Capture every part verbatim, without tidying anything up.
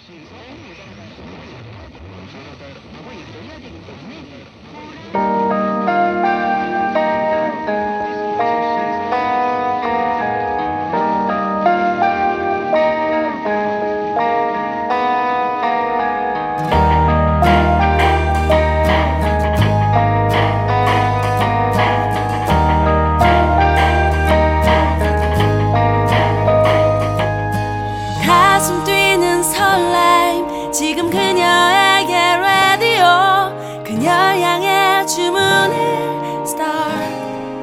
지금 그녀에게 라디오 그녀를 향해 주문을 start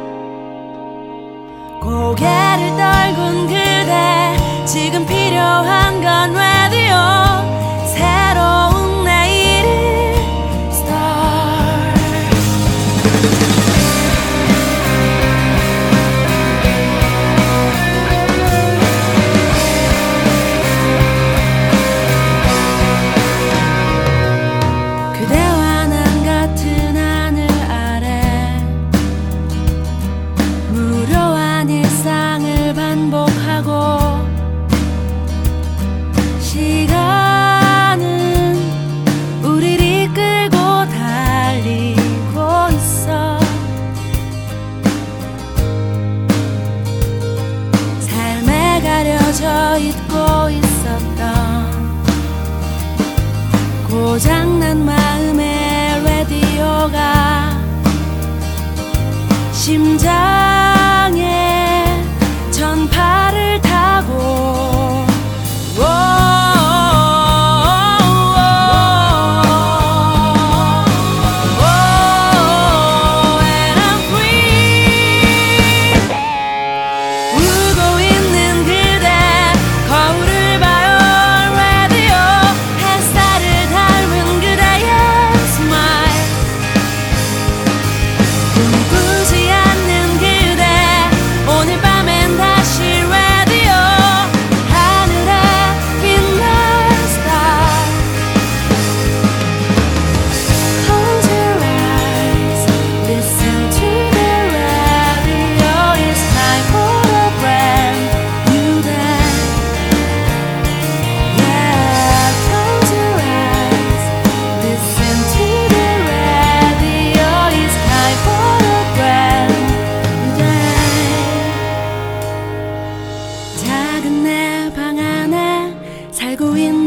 고개를 떨군 그대 지금 필요한 건 라디오 새로운 내일을 start 그대와 난 같은 하늘 아래 무료한 일상을 반복하고 시간은 우리를 이끌고 달리고 있어 삶에 가려져 있고 있었던 고장난 마음의 라디오가 심장에 전파를 타고 살고 있는